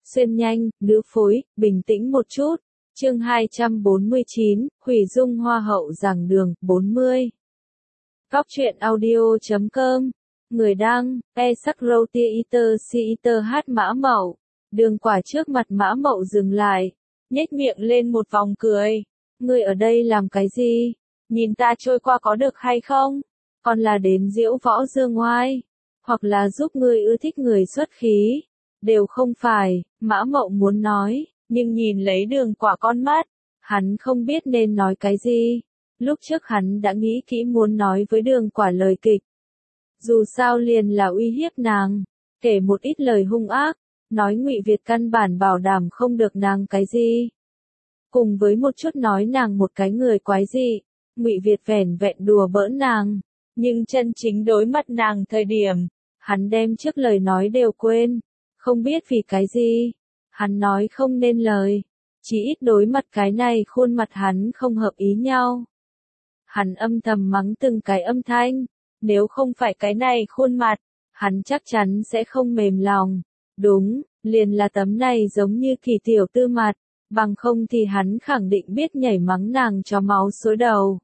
xuyên nhanh, nữ phối, bình tĩnh một chút. Chương 249, Hủy Dung Hoa hậu giảng đường, 40. Góc truyện audio.com. Người đăng, sắc roti eater si eater hát Mã Mậu. Đường Quả trước mặt Mã Mậu dừng lại, nhếch miệng lên một vòng cười. Ngươi ở đây làm cái gì? Nhìn ta trôi qua có được hay không? Còn là đến diễu võ dương oai, hoặc là giúp ngươi ưa thích người xuất khí? Đều không phải, Mã Mậu muốn nói, nhưng nhìn lấy Đường Quả con mắt, hắn không biết nên nói cái gì. Lúc trước hắn đã nghĩ kỹ muốn nói với Đường Quả lời kịch. Dù sao liền là uy hiếp nàng, kể một ít lời hung ác, nói Ngụy Việt căn bản bảo đảm không được nàng cái gì. Cùng với một chút nói nàng một cái người quái dị, Ngụy Việt vẻn vẹn đùa bỡn nàng, nhưng chân chính đối mặt nàng thời điểm, hắn đem trước lời nói đều quên, không biết vì cái gì, hắn nói không nên lời, chỉ ít đối mặt cái này khuôn mặt hắn không hợp ý nhau. Hắn âm thầm mắng từng cái âm thanh, nếu không phải cái này khuôn mặt, hắn chắc chắn sẽ không mềm lòng. Đúng, liền là tấm này giống như Kỳ tiểu tư mặt, bằng không thì hắn khẳng định biết nhảy mắng nàng cho máu xối đầu.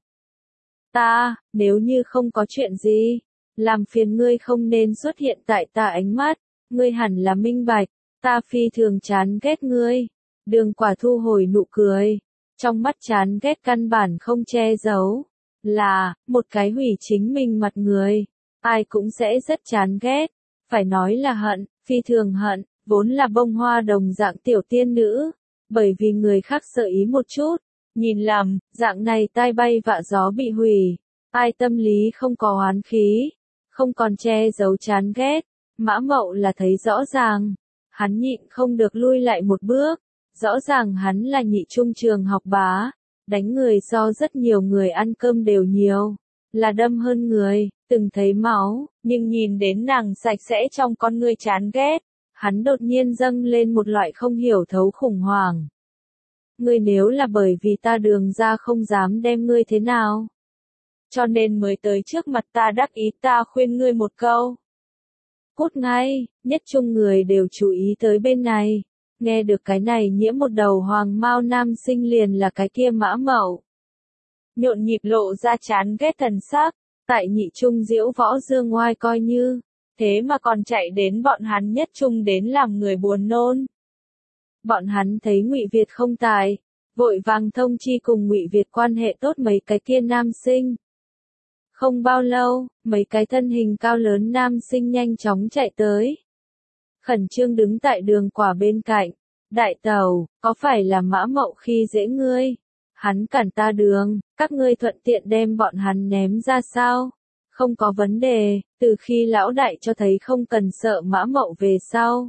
Nếu như không có chuyện gì, làm phiền ngươi không nên xuất hiện tại ta ánh mắt, ngươi hẳn là minh bạch, ta phi thường chán ghét ngươi. Đường Quả thu hồi nụ cười, trong mắt chán ghét căn bản không che giấu, là, một cái hủy chính mình mặt người, ai cũng sẽ rất chán ghét, phải nói là hận, phi thường hận, vốn là bông hoa đồng dạng tiểu tiên nữ, bởi vì người khác sợ ý một chút, nhìn lầm, dạng này tai bay vạ gió bị hủy, ai tâm lý không có oán khí, không còn che giấu chán ghét. Mã Mậu là thấy rõ ràng, hắn nhịn không được lui lại một bước, rõ ràng hắn là nhị trung trường học bá, đánh người so rất nhiều người ăn cơm đều nhiều, là đâm hơn người, từng thấy máu, nhưng nhìn đến nàng sạch sẽ trong con ngươi chán ghét, hắn đột nhiên dâng lên một loại không hiểu thấu khủng hoảng. Ngươi nếu là bởi vì ta Đường ra không dám đem ngươi thế nào, cho nên mới tới trước mặt ta đắc ý ta khuyên ngươi một câu. Cút ngay, nhất trung người đều chú ý tới bên này. Nghe được cái này nhiễm một đầu hoàng mao nam sinh liền là cái kia Mã Mậu. Nhộn nhịp lộ ra chán ghét thần sắc, tại nhị trung diễu võ dương oai coi như, thế mà còn chạy đến bọn hắn nhất trung đến làm người buồn nôn. Bọn hắn thấy Ngụy Việt không tài, vội vàng thông chi cùng Ngụy Việt quan hệ tốt mấy cái kia nam sinh. Không bao lâu, mấy cái thân hình cao lớn nam sinh nhanh chóng chạy tới. Khẩn trương đứng tại Đường Quả bên cạnh. Đại tẩu, có phải là Mã Mậu khi dễ ngươi? Hắn cản ta đường, các ngươi thuận tiện đem bọn hắn ném ra sao? Không có vấn đề, từ khi lão đại cho thấy không cần sợ Mã Mậu về sau.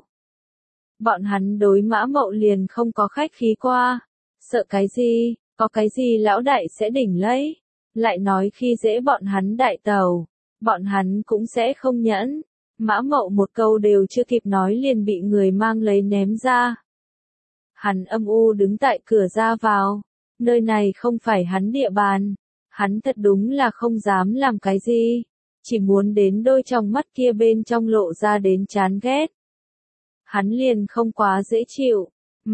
Bọn hắn đối Mã Mậu liền không có khách khí qua. Sợ cái gì, có cái gì lão đại sẽ đỉnh lấy. Lại nói khi dễ bọn hắn đại tẩu, bọn hắn cũng sẽ không nhẫn. Mã Mậu một câu đều chưa kịp nói liền bị người mang lấy ném ra. Hắn âm u đứng tại cửa ra vào, nơi này không phải hắn địa bàn, hắn thật đúng là không dám làm cái gì, chỉ muốn đến đôi trong mắt kia bên trong lộ ra đến chán ghét. Hắn liền không quá dễ chịu,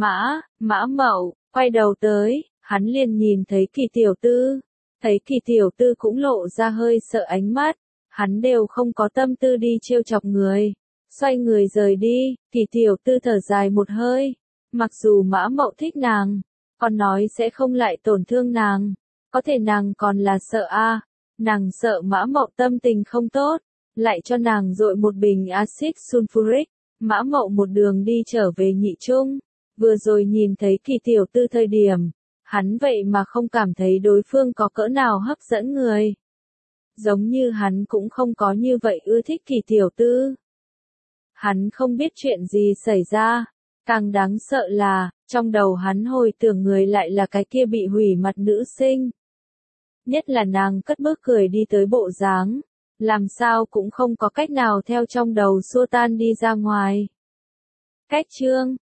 Mã Mậu, quay đầu tới, hắn liền nhìn thấy Kỳ tiểu tư, thấy Kỳ tiểu tư cũng lộ ra hơi sợ ánh mắt, hắn đều không có tâm tư đi trêu chọc người, xoay người rời đi, Kỳ tiểu tư thở dài một hơi. Mặc dù Mã Mậu thích nàng, còn nói sẽ không lại tổn thương nàng, có thể nàng còn là sợ nàng sợ Mã Mậu tâm tình không tốt, lại cho nàng dội một bình axit sulfuric. Mã Mậu một đường đi trở về nhị trung, vừa rồi nhìn thấy Kỳ tiểu tư thời điểm, hắn vậy mà không cảm thấy đối phương có cỡ nào hấp dẫn người. Giống như hắn cũng không có như vậy ưa thích Kỳ tiểu tư. Hắn không biết chuyện gì xảy ra. Càng đáng sợ là, trong đầu hắn hồi tưởng người lại là cái kia bị hủy mặt nữ sinh. Nhất là nàng cất bước cười đi tới bộ dáng, làm sao cũng không có cách nào theo trong đầu xua tan đi ra ngoài. Cách chương